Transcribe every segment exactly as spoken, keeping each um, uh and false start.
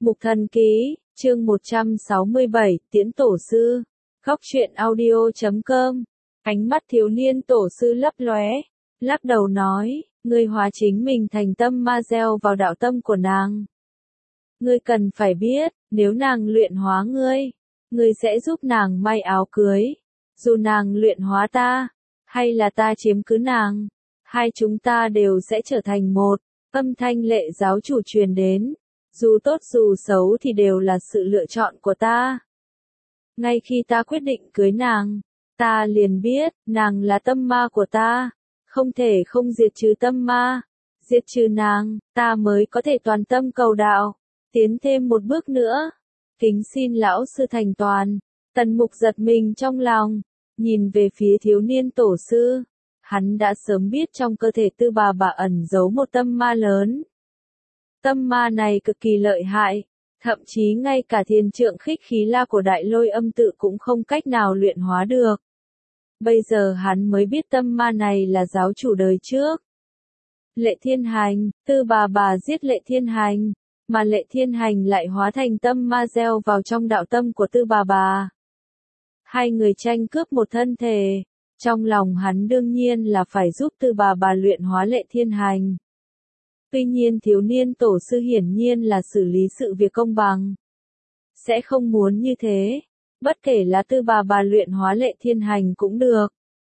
Mục Thần Ký, chương một trăm sáu mươi bảy, Tiễn Tổ Sư. Góc truyện audio chấm com. Ánh mắt thiếu niên tổ sư lấp lóe, lắc đầu nói, ngươi hóa chính mình thành tâm ma gieo vào đạo tâm của nàng. Ngươi cần phải biết, nếu nàng luyện hóa ngươi, ngươi sẽ giúp nàng may áo cưới. Dù nàng luyện hóa ta, hay là ta chiếm cứ nàng, hai chúng ta đều sẽ trở thành một. Âm thanh lệ giáo chủ truyền đến. Dù tốt dù xấu thì đều là sự lựa chọn của ta. Ngay khi ta quyết định cưới nàng, ta liền biết, nàng là tâm ma của ta. Không thể không diệt trừ tâm ma. Diệt trừ nàng, ta mới có thể toàn tâm cầu đạo. Tiến thêm một bước nữa. Kính xin lão sư thành toàn. Tần Mục giật mình trong lòng. Nhìn về phía thiếu niên tổ sư. Hắn đã sớm biết trong cơ thể Tư Bà Bà ẩn giấu một tâm ma lớn. Tâm ma này cực kỳ lợi hại, thậm chí ngay cả thiên trượng khích khí la của đại lôi âm tự cũng không cách nào luyện hóa được. Bây giờ hắn mới biết tâm ma này là giáo chủ đời trước. Lệ Thiên Hành, Tư Bà Bà giết Lệ Thiên Hành, mà Lệ Thiên Hành lại hóa thành tâm ma gieo vào trong đạo tâm của Tư Bà Bà. Hai người tranh cướp một thân thể, trong lòng hắn đương nhiên là phải giúp Tư Bà Bà luyện hóa Lệ Thiên Hành. Tuy nhiên thiếu niên tổ sư hiển nhiên là xử lý sự việc công bằng. Sẽ không muốn như thế. Bất kể là Tư Bà Bà luyện hóa Lệ Thiên Hành cũng được.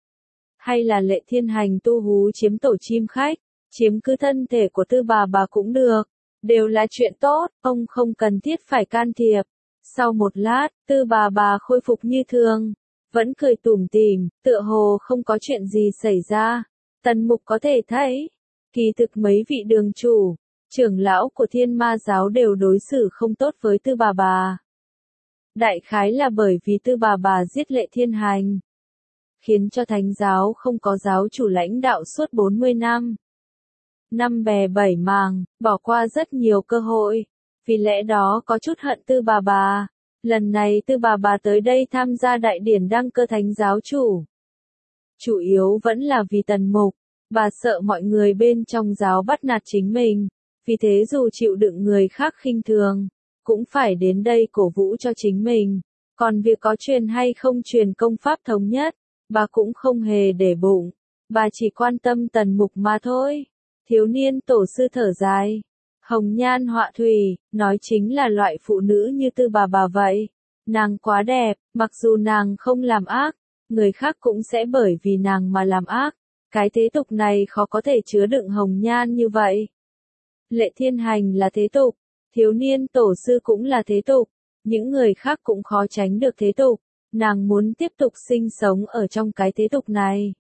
Hay là Lệ Thiên Hành tu hú chiếm tổ chim khách, chiếm cứ thân thể của Tư Bà Bà cũng được. Đều là chuyện tốt, ông không cần thiết phải can thiệp. Sau một lát, Tư Bà Bà khôi phục như thường. Vẫn cười tủm tỉm, tựa hồ không có chuyện gì xảy ra. Tần Mục có thể thấy. Kỳ thực mấy vị đường chủ, trưởng lão của Thiên Ma giáo đều đối xử không tốt với Tư Bà Bà. Đại khái là bởi vì Tư Bà Bà giết Lệ Thiên Hành, khiến cho thánh giáo không có giáo chủ lãnh đạo suốt bốn mươi năm. Năm bè bảy màng, bỏ qua rất nhiều cơ hội, vì lẽ đó có chút hận Tư Bà Bà. Lần này Tư Bà Bà tới đây tham gia đại điển đăng cơ thánh giáo chủ. Chủ yếu vẫn là vì Tần Mục. Bà sợ mọi người bên trong giáo bắt nạt chính mình, vì thế dù chịu đựng người khác khinh thường, cũng phải đến đây cổ vũ cho chính mình. Còn việc có truyền hay không truyền công pháp thống nhất, bà cũng không hề để bụng, bà chỉ quan tâm Tần Mục mà thôi. Thiếu niên tổ sư thở dài, hồng nhan họa thủy, nói chính là loại phụ nữ như Tư Bà Bà vậy. Nàng quá đẹp, mặc dù nàng không làm ác, người khác cũng sẽ bởi vì nàng mà làm ác. Cái thế tục này khó có thể chứa đựng hồng nhan như vậy. Lệ Thiên Hành là thế tục, thiếu niên tổ sư cũng là thế tục, những người khác cũng khó tránh được thế tục. Nàng muốn tiếp tục sinh sống ở trong cái thế tục này,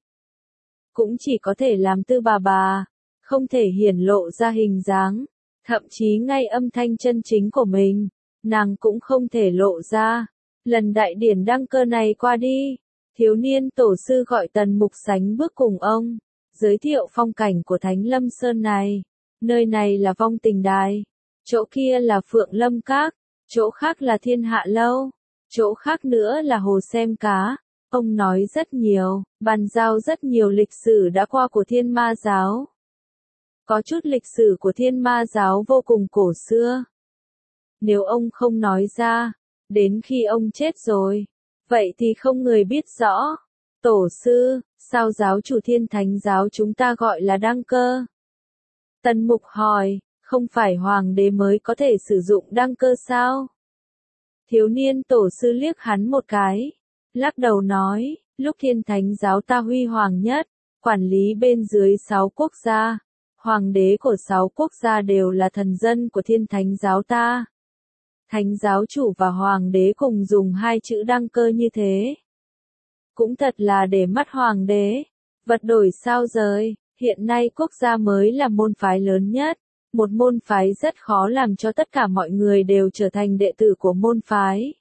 cũng chỉ có thể làm Tư Bà Bà, không thể hiển lộ ra hình dáng, thậm chí ngay âm thanh chân chính của mình, nàng cũng không thể lộ ra. Lần đại điển đăng cơ này qua đi. Thiếu niên tổ sư gọi Tần Mục sánh bước cùng ông, giới thiệu phong cảnh của Thánh Lâm Sơn này. Nơi này là Vong Tình Đài, chỗ kia là Phượng Lâm Các, chỗ khác là Thiên Hạ Lâu, chỗ khác nữa là Hồ Xem Cá. Ông nói rất nhiều, bàn giao rất nhiều lịch sử đã qua của Thiên Ma giáo. Có chút lịch sử của Thiên Ma giáo vô cùng cổ xưa. Nếu ông không nói ra, đến khi ông chết rồi, vậy thì không người biết rõ. Tổ sư, sao giáo chủ Thiên Thánh giáo chúng ta gọi là đăng cơ? Tần Mục hỏi, không phải hoàng đế mới có thể sử dụng đăng cơ sao? Thiếu niên tổ sư liếc hắn một cái, lắc đầu nói, lúc Thiên Thánh giáo ta huy hoàng nhất, quản lý bên dưới sáu quốc gia, hoàng đế của sáu quốc gia đều là thần dân của Thiên Thánh giáo ta. Thánh giáo chủ và hoàng đế cùng dùng hai chữ đăng cơ như thế. Cũng thật là để mắt hoàng đế. Vật đổi sao rời, hiện nay quốc gia mới là môn phái lớn nhất. Một môn phái rất khó làm cho tất cả mọi người đều trở thành đệ tử của môn phái.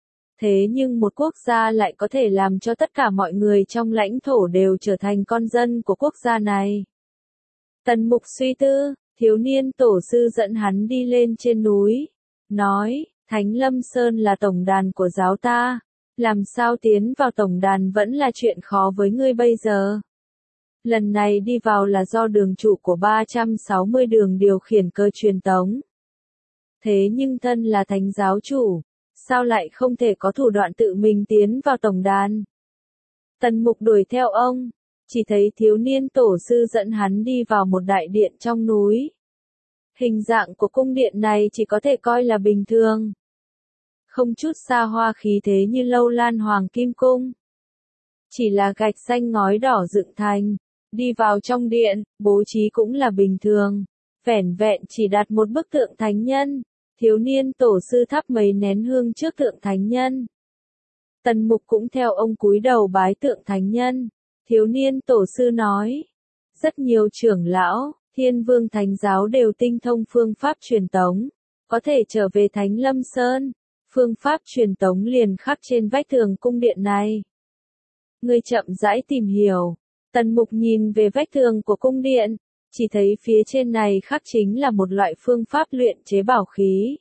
Thế nhưng một quốc gia lại có thể làm cho tất cả mọi người trong lãnh thổ đều trở thành con dân của quốc gia này. Tần Mục suy tư, thiếu niên tổ sư dẫn hắn đi lên trên núi. Nói, Thánh Lâm Sơn là tổng đàn của giáo ta, làm sao tiến vào tổng đàn vẫn là chuyện khó với ngươi bây giờ. Lần này đi vào là do đường chủ của ba trăm sáu mươi đường điều khiển cơ truyền tống. Thế nhưng thân là thánh giáo chủ, sao lại không thể có thủ đoạn tự mình tiến vào tổng đàn? Tần Mục đuổi theo ông, chỉ thấy thiếu niên tổ sư dẫn hắn đi vào một đại điện trong núi. Hình dạng của cung điện này chỉ có thể coi là bình thường. Không chút xa hoa khí thế như Lâu Lan Hoàng Kim Cung. Chỉ là gạch xanh ngói đỏ dựng thành. Đi vào trong điện, bố trí cũng là bình thường. Vẻn vẹn chỉ đặt một bức tượng thánh nhân. Thiếu niên tổ sư thắp mấy nén hương trước tượng thánh nhân. Tần Mục cũng theo ông cúi đầu bái tượng thánh nhân. Thiếu niên tổ sư nói. Rất nhiều trưởng lão, thiên vương thánh giáo đều tinh thông phương pháp truyền tống. Có thể trở về Thánh Lâm Sơn. Phương pháp truyền tống liền khắc trên vách tường cung điện này. Ngươi chậm rãi tìm hiểu. Tần Mục nhìn về vách tường của cung điện, chỉ thấy phía trên này khắc chính là một loại phương pháp luyện chế bảo khí.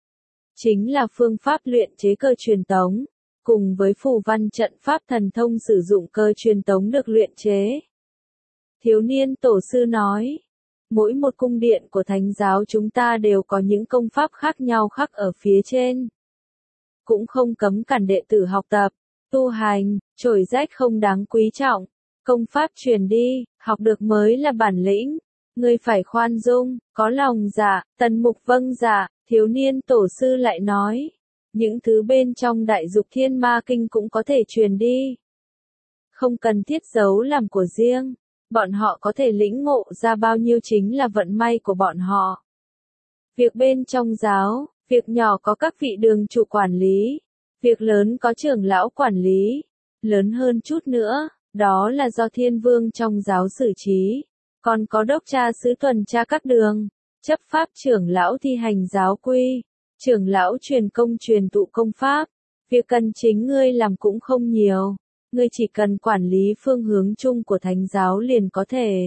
Chính là phương pháp luyện chế cơ truyền tống, cùng với phù văn trận pháp thần thông sử dụng cơ truyền tống được luyện chế. Thiếu niên tổ sư nói, mỗi một cung điện của thánh giáo chúng ta đều có những công pháp khác nhau khắc ở phía trên. Cũng không cấm cản đệ tử học tập, tu hành, trổi rách không đáng quý trọng. Công pháp truyền đi, học được mới là bản lĩnh. Ngươi phải khoan dung, có lòng dạ. Tần Mục vâng dạ. Thiếu niên tổ sư lại nói, những thứ bên trong đại dục thiên ma kinh cũng có thể truyền đi. Không cần thiết giấu làm của riêng. Bọn họ có thể lĩnh ngộ ra bao nhiêu chính là vận may của bọn họ. Việc bên trong giáo, việc nhỏ có các vị đường chủ quản lý. Việc lớn có trưởng lão quản lý. Lớn hơn chút nữa, đó là do thiên vương trong giáo xử trí. Còn có đốc cha sứ tuần tra các đường. Chấp pháp trưởng lão thi hành giáo quy. Trưởng lão truyền công truyền tụ công pháp. Việc cần chính ngươi làm cũng không nhiều. Ngươi chỉ cần quản lý phương hướng chung của thánh giáo liền có thể.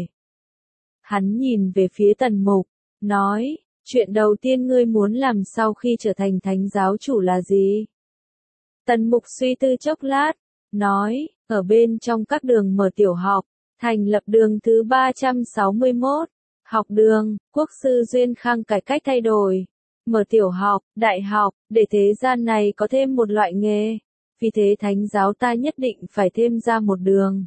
Hắn nhìn về phía Tần Mục, nói, chuyện đầu tiên ngươi muốn làm sau khi trở thành thánh giáo chủ là gì? Tần Mục suy tư chốc lát, nói, ở bên trong các đường mở tiểu học, thành lập đường thứ ba trăm sáu mươi mốt, học đường, quốc sư Duyên Khang cải cách thay đổi, mở tiểu học, đại học, để thế gian này có thêm một loại nghề. Vì thế thánh giáo ta nhất định phải thêm ra một đường.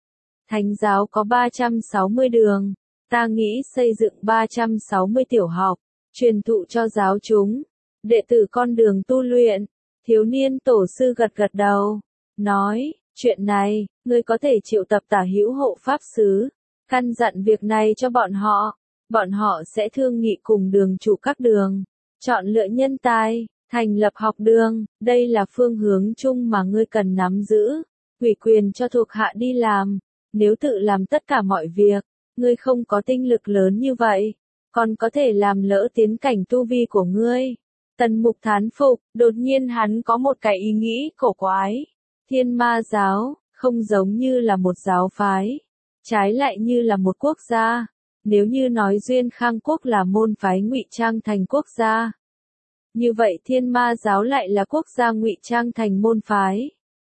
Thánh giáo có ba trăm sáu mươi đường, ta nghĩ xây dựng ba trăm sáu mươi tiểu học, truyền thụ cho giáo chúng, đệ tử con đường tu luyện. Thiếu niên tổ sư gật gật đầu, nói, chuyện này, ngươi có thể triệu tập tả hữu hộ pháp sứ, căn dặn việc này cho bọn họ, bọn họ sẽ thương nghị cùng đường chủ các đường, chọn lựa nhân tài. Thành lập học đường, đây là phương hướng chung mà ngươi cần nắm giữ, ủy quyền cho thuộc hạ đi làm, nếu tự làm tất cả mọi việc, ngươi không có tinh lực lớn như vậy, còn có thể làm lỡ tiến cảnh tu vi của ngươi. Tần Mục thán phục, đột nhiên hắn có một cái ý nghĩ cổ quái, thiên ma giáo, không giống như là một giáo phái, trái lại như là một quốc gia, nếu như nói Duyên Khang quốc là môn phái ngụy trang thành quốc gia. Như vậy thiên ma giáo lại là quốc gia ngụy trang thành môn phái.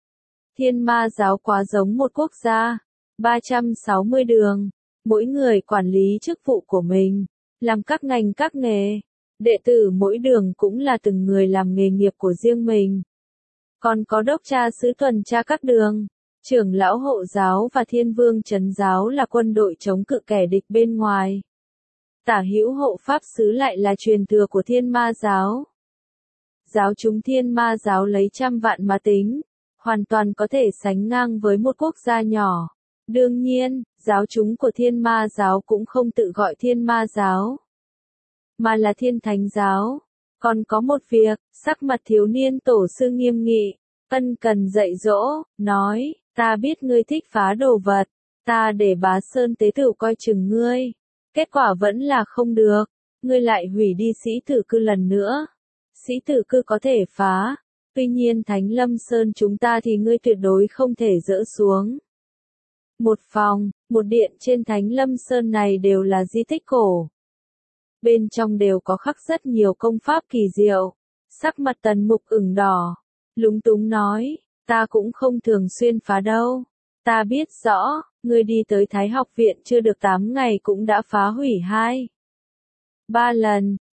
Thiên ma giáo quá giống một quốc gia. ba trăm sáu mươi đường. Mỗi người quản lý chức vụ của mình. Làm các ngành các nghề. Đệ tử mỗi đường cũng là từng người làm nghề nghiệp của riêng mình. Còn có đốc cha sứ tuần tra các đường. Trưởng lão hộ giáo và thiên vương trấn giáo là quân đội chống cự kẻ địch bên ngoài. Tả hữu hộ pháp sứ lại là truyền thừa của thiên ma giáo. Giáo chúng thiên ma giáo lấy trăm vạn mà tính, hoàn toàn có thể sánh ngang với một quốc gia nhỏ. Đương nhiên, giáo chúng của thiên ma giáo cũng không tự gọi thiên ma giáo, mà là thiên thánh giáo. Còn có một việc, sắc mặt thiếu niên tổ sư nghiêm nghị, ân cần dạy dỗ, nói, ta biết ngươi thích phá đồ vật, ta để Bá Sơn tế tửu coi chừng ngươi. Kết quả vẫn là không được, ngươi lại hủy đi sĩ tử cư lần nữa. Sĩ tử cư có thể phá, tuy nhiên Thánh Lâm Sơn chúng ta thì ngươi tuyệt đối không thể dỡ xuống. Một phòng, một điện trên Thánh Lâm Sơn này đều là di tích cổ. Bên trong đều có khắc rất nhiều công pháp kỳ diệu. Sắc mặt Tần Mục ửng đỏ, lúng túng nói, ta cũng không thường xuyên phá đâu. Ta biết rõ, ngươi đi tới Thái học viện chưa được tám ngày cũng đã phá hủy hai. Ba lần,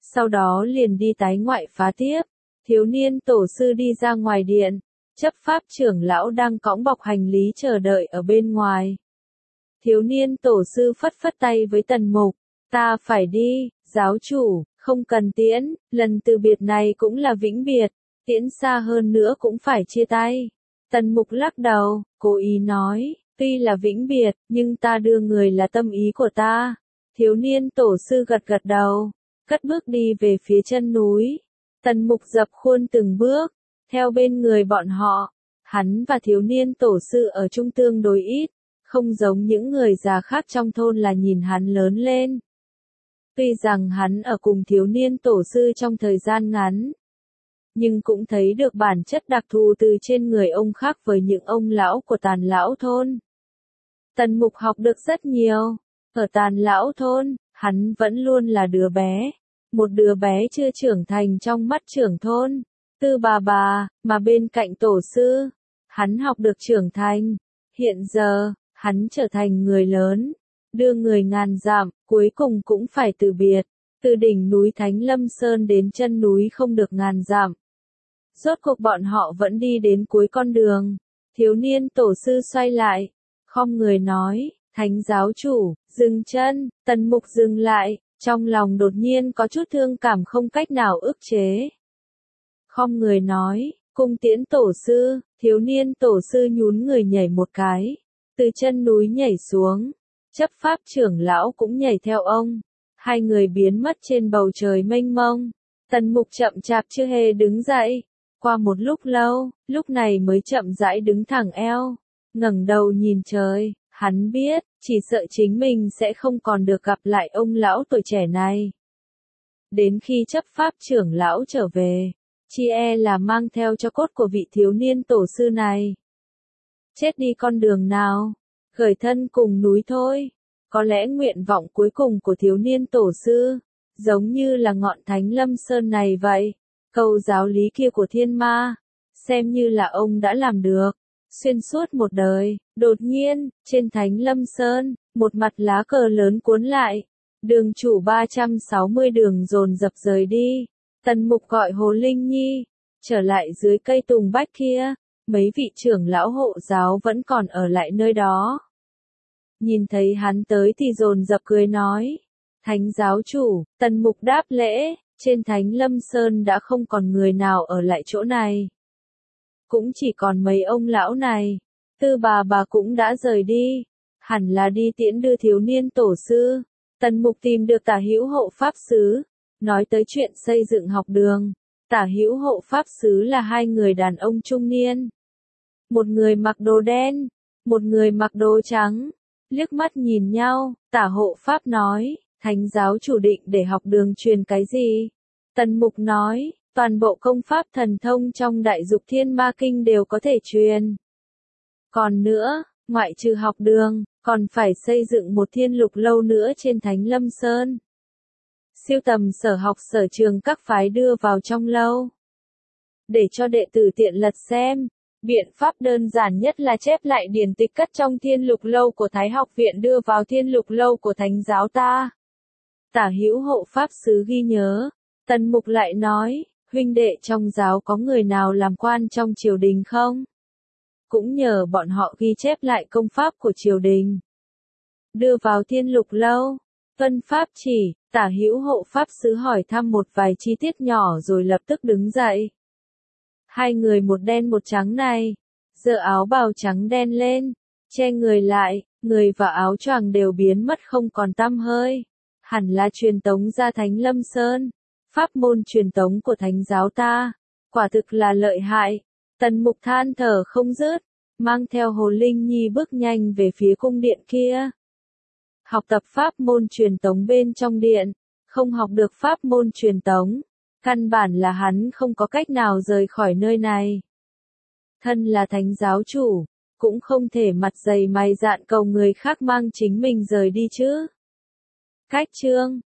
sau đó liền đi tái ngoại phá tiếp. Thiếu niên tổ sư đi ra ngoài điện, chấp pháp trưởng lão đang cõng bọc hành lý chờ đợi ở bên ngoài. Thiếu niên tổ sư phất phất tay với Tần Mục, ta phải đi, giáo chủ, không cần tiễn, lần từ biệt này cũng là vĩnh biệt, tiễn xa hơn nữa cũng phải chia tay. Tần Mục lắc đầu, cố ý nói, tuy là vĩnh biệt, nhưng ta đưa người là tâm ý của ta. Thiếu niên tổ sư gật gật đầu, cất bước đi về phía chân núi. Tần Mục dập khuôn từng bước, theo bên người bọn họ. Hắn và thiếu niên tổ sư ở chung tương đối ít, không giống những người già khác trong thôn là nhìn hắn lớn lên. Tuy rằng hắn ở cùng thiếu niên tổ sư trong thời gian ngắn, nhưng cũng thấy được bản chất đặc thù từ trên người ông khác với những ông lão của Tàn lão thôn. Tần Mục học được rất nhiều. Ở Tàn lão thôn, hắn vẫn luôn là đứa bé. Một đứa bé chưa trưởng thành trong mắt trưởng thôn. Tư bà bà, mà bên cạnh tổ sư, hắn học được trưởng thành. Hiện giờ, hắn trở thành người lớn, đưa người ngàn dặm, cuối cùng cũng phải từ biệt. Từ đỉnh núi Thánh Lâm Sơn đến chân núi không được ngàn dặm. Rốt cuộc bọn họ vẫn đi đến cuối con đường. Thiếu niên tổ sư xoay lại, khom người nói, Thánh giáo chủ, dừng chân. Tần Mục dừng lại, trong lòng đột nhiên có chút thương cảm không cách nào ức chế. Khom người nói, cung tiễn tổ sư. Thiếu niên tổ sư nhún người nhảy một cái, từ chân núi nhảy xuống. Chấp pháp trưởng lão cũng nhảy theo ông. Hai người biến mất trên bầu trời mênh mông. Tần Mục chậm chạp chưa hề đứng dậy. Qua một lúc lâu, lúc này mới chậm rãi đứng thẳng eo, ngẩng đầu nhìn trời. Hắn biết, chỉ sợ chính mình sẽ không còn được gặp lại ông lão tuổi trẻ này. Đến khi chấp pháp trưởng lão trở về, chi e là mang theo cho cốt của vị thiếu niên tổ sư này. Chết đi con đường nào, khởi thân cùng núi thôi. Có lẽ nguyện vọng cuối cùng của thiếu niên tổ sư, giống như là ngọn Thánh Lâm Sơn này vậy. Câu giáo lý kia của thiên ma, xem như là ông đã làm được. Xuyên suốt một đời, đột nhiên, trên Thánh Lâm Sơn, một mặt lá cờ lớn cuốn lại. Đường chủ ba trăm sáu mươi đường dồn dập rời đi. Tần Mục gọi Hồ Linh Nhi, trở lại dưới cây tùng bách kia. Mấy vị trưởng lão hộ giáo vẫn còn ở lại nơi đó. Nhìn thấy hắn tới thì dồn dập cười nói, Thánh giáo chủ. Tần Mục đáp lễ, trên Thánh Lâm Sơn đã không còn người nào ở lại chỗ này. Cũng chỉ còn mấy ông lão này. Tư bà bà cũng đã rời đi, hẳn là đi tiễn đưa thiếu niên tổ sư. Tần Mục tìm được Tả Hữu hộ pháp sứ, nói tới chuyện xây dựng học đường. Tả Hữu hộ pháp sứ là hai người đàn ông trung niên. Một người mặc đồ đen, một người mặc đồ trắng. Liếc mắt nhìn nhau, Tả hộ pháp nói, Thánh giáo chủ định để học đường truyền cái gì? Tần Mục nói, toàn bộ công pháp thần thông trong Đại Dục Thiên Ma Kinh đều có thể truyền. Còn nữa, ngoại trừ học đường, còn phải xây dựng một thiên lục lâu nữa trên Thánh Lâm Sơn. Siêu tầm sở học sở trường các phái đưa vào trong lâu, để cho đệ tử tiện lật xem. Biện pháp đơn giản nhất là chép lại điển tịch cất trong thiên lục lâu của Thái học viện đưa vào thiên lục lâu của Thánh giáo ta. Tả Hữu hộ pháp sứ ghi nhớ. Tần Mục lại nói, huynh đệ trong giáo có người nào làm quan trong triều đình không? Cũng nhờ bọn họ ghi chép lại công pháp của triều đình, đưa vào thiên lục lâu. Vân pháp chỉ. Tả Hữu hộ pháp sứ hỏi thăm một vài chi tiết nhỏ rồi lập tức đứng dậy. Hai người một đen một trắng này, giơ áo bào trắng đen lên, che người lại, người và áo choàng đều biến mất không còn tăm hơi. Hẳn là truyền tống ra Thánh Lâm Sơn. Pháp môn truyền tống của Thánh giáo ta, quả thực là lợi hại. Tần Mục than thở không dứt, mang theo Hồ Linh Nhi bước nhanh về phía cung điện kia. Học tập pháp môn truyền tống bên trong điện, không học được pháp môn truyền tống, căn bản là hắn không có cách nào rời khỏi nơi này. Thân là Thánh giáo chủ, cũng không thể mặt dày mày dạn cầu người khác mang chính mình rời đi chứ. Cách chương